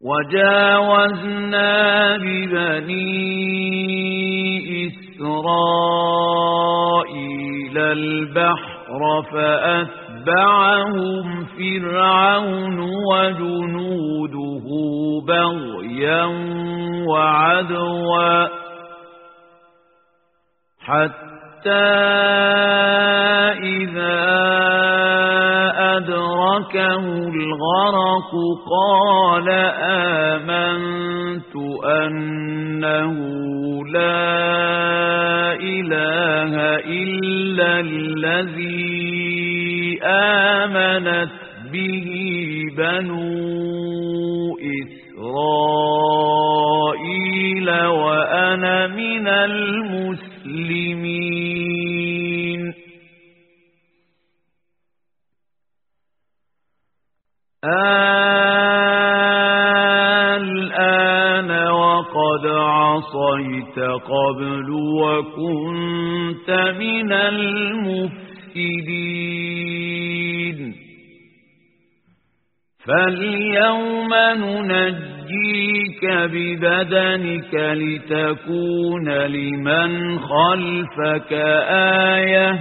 وجاوزنا ببني إسرائيل البحر فأتبعهم فرعون وجنوده بغيا وعدوا حتى إذا أدركه الغرق قال آمنت أنه لا إله إلا الذي آمنت به بنو إسرائيل وأنا من المسلمين. الآن وقد عصيت قبل وكنت من المفسدين فاليوم ننجيك ببدنك لتكون لمن خلفك آية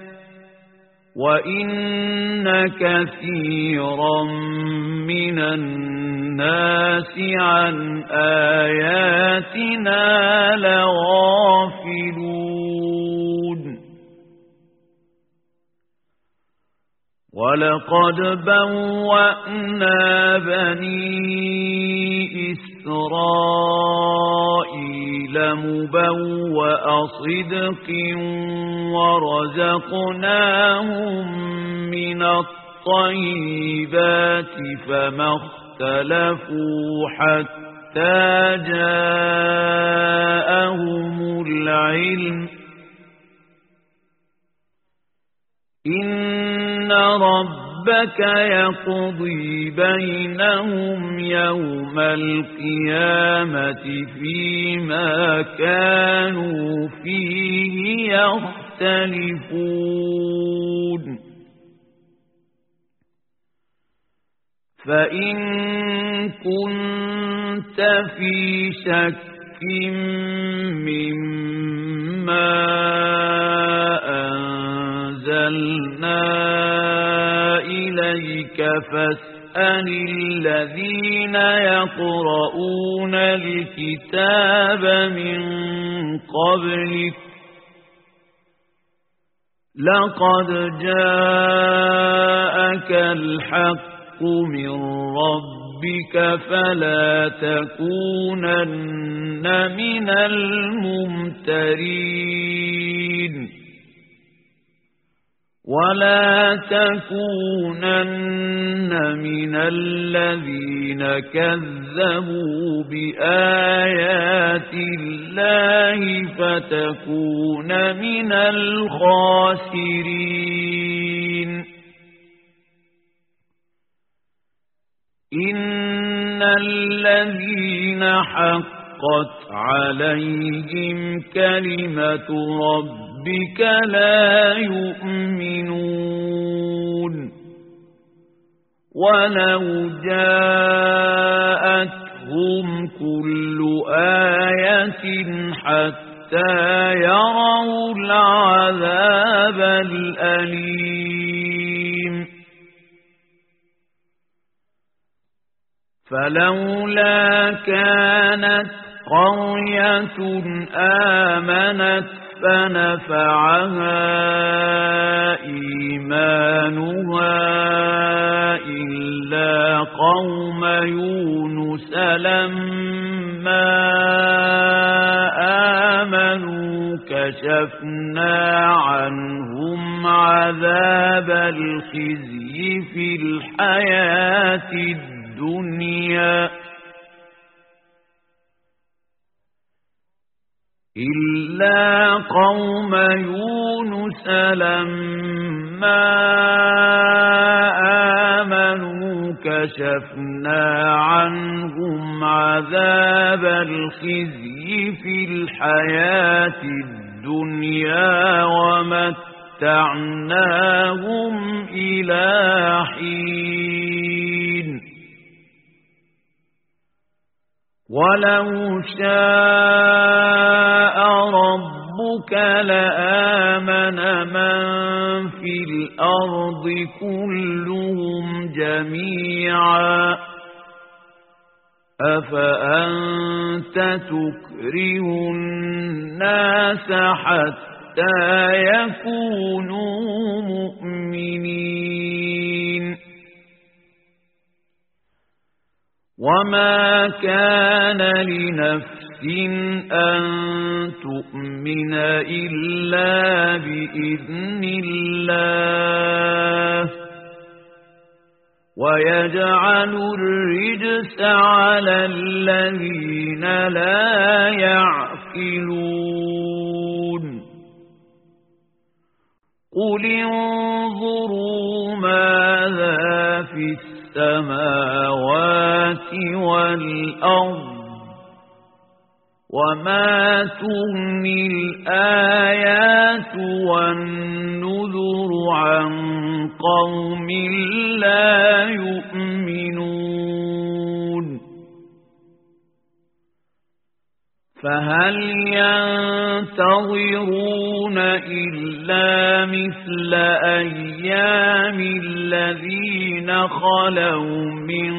وإن كثيرا من الناس عن آياتنا لغافلون. ولقد بوأنا بني إسرائيل مبوأ صدق ورزقناهم من الطيبات فما اختلفوا حتى جاءهم العلم إن ربك يقضي بينهم يوم القيامة فيما كانوا فيه يختلفون. فإن كنت في شك مما أنزلنا إليك فاسأل الذين يقرؤون الكتاب من قبلك لقد جاءك الحق من ربك فلا تكونن من الممترين ولا تكونن من الذين كذبوا بآيات الله فتكون من الخاسرين. إن الذين حقت عليهم كلمة ربك لا يؤمنون ولو جاءتهم كل آية حتى يروا العذاب الأليم. فلولا كانت قرية آمنت فنفعها إيمانها إلا قوم يونس لما آمنوا كشفنا عنهم عذاب الخزي في الحياة الدنيا إلا قوم يونس لما آمنوا كشفنا عنهم عذاب الخزي في الحياة الدنيا ومتعناهم إلى حين. ولو شاء ربك لآمن من في الأرض كلهم جميعا أفأنت تكره الناس حتى يكونوا مؤمنين وما كان لنفس أن تؤمن إلا بإذن الله ويجعل الرجس على الذين لا يعقلون قل انظروا ماذا في السماوات والأرض وما تغني الآيات والنذر عن قوم لا يؤمنون فهل ينتظرون إلا مثل أيام الذين خلوا من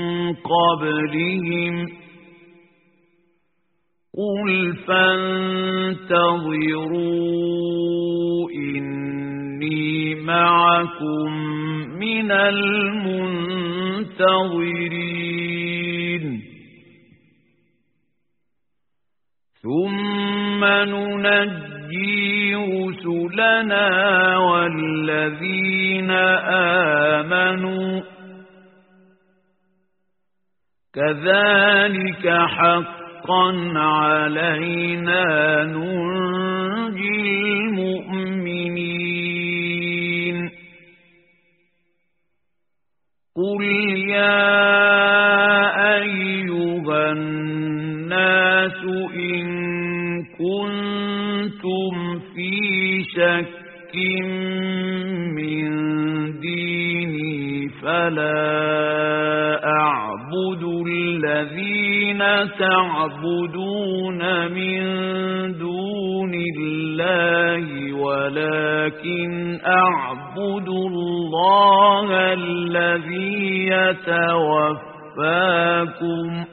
قبلهم قل فانتظروا إني معكم من المنتظرين ثم ننجي رسلنا والذين آمنوا كذلك حقا علينا ننجي المؤمنين قل يا أيها الناس إن كنتم في شك من ديني فلا أعبد الذين تعبدون من دون الله ولكن أعبد الله الذي يتوفاكم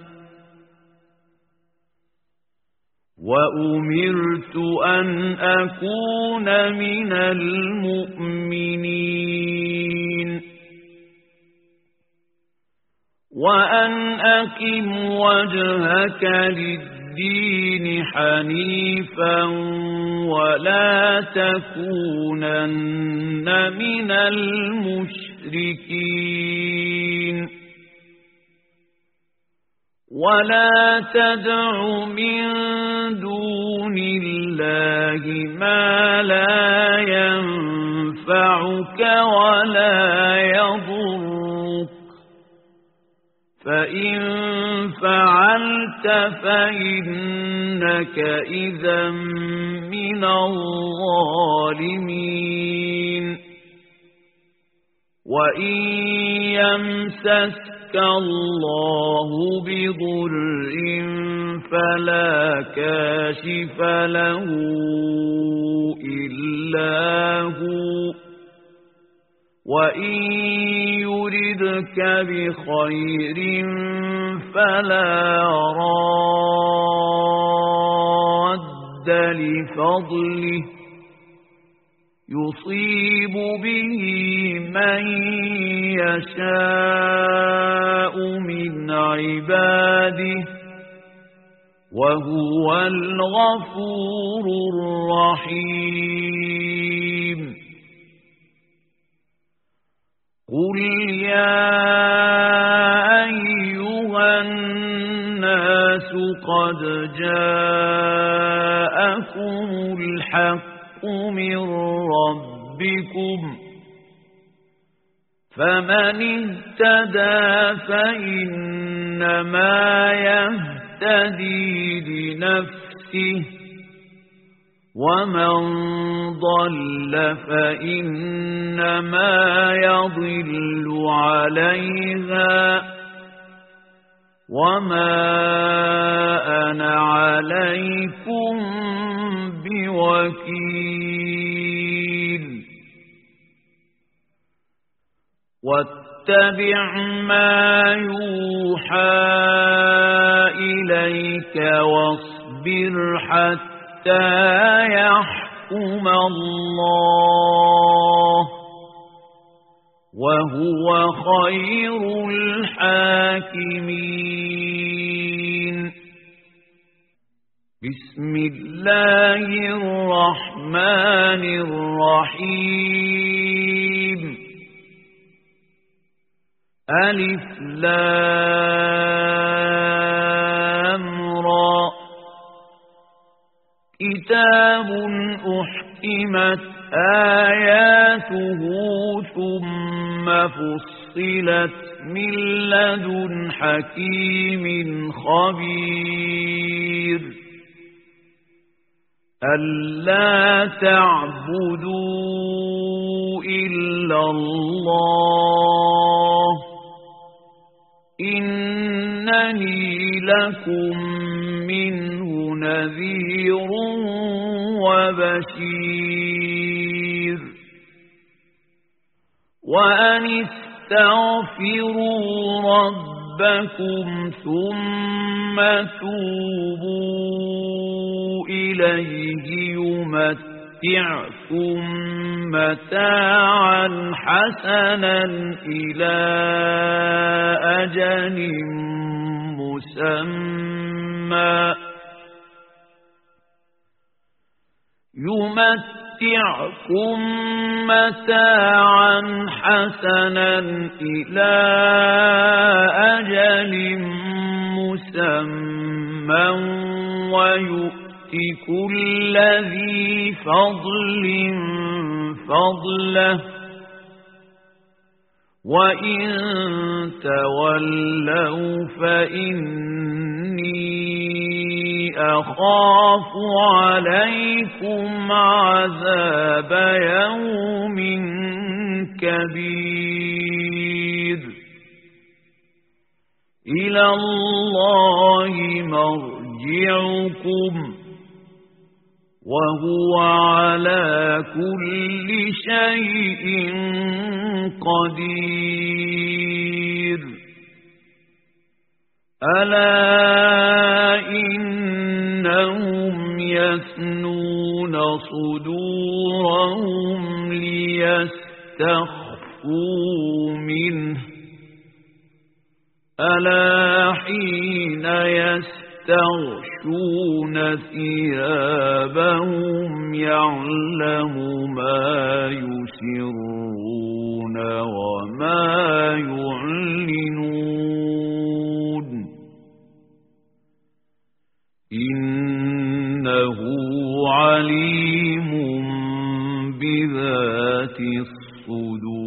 وأمرت أن أكون من المؤمنين وأن أقم وجهك للدين حنيفا ولا تكونن من المشركين ولا تدع من دون الله ما لا ينفعك ولا يضرك فإن فعلت فإنك إذا من الظالمين وإن يمسسك الله بضر فلا كاشف له إلا هو وإن يردك بخير فلا راد لفضله يصيب به من يشاء من عباده وهو الغفور الرحيم قل يا أيها الناس قد جاءكم الحق من ربكم فمن اهتدى فإنما يهتدي لنفسه ومن ضل فإنما يضل عليها وما أنا عليكم بوكيل واتبع ما يوحى إليك واصبر حتى يحكم الله وهو خير الحاكمين بسم الله الرحمن الرحيم ألف لام را كتاب أحكمت آياته ثم فصلت من لدن حكيم خبير ألا تعبدوا إلا الله إنني لكم منه نذير وبشير وأن استغفروا ربكم ثم توبوا إليه يمتعكم متاعا حسنا إلى أجل مسمى يمتعكم متاعا حسنا إلى أجل مسمى ويؤت كل ذي فضل فضله وإن تولوا فإني أخاف عليكم عذاب يوم كبير إلى الله مرجعكم وهو على كل شيء قدير ألا إنهم يثنون صدورهم ليستخفوا منه ألا حين يستغشون ثيابهم يعلم ما يسرون وما يعلنون إنه عليم بذات الصدور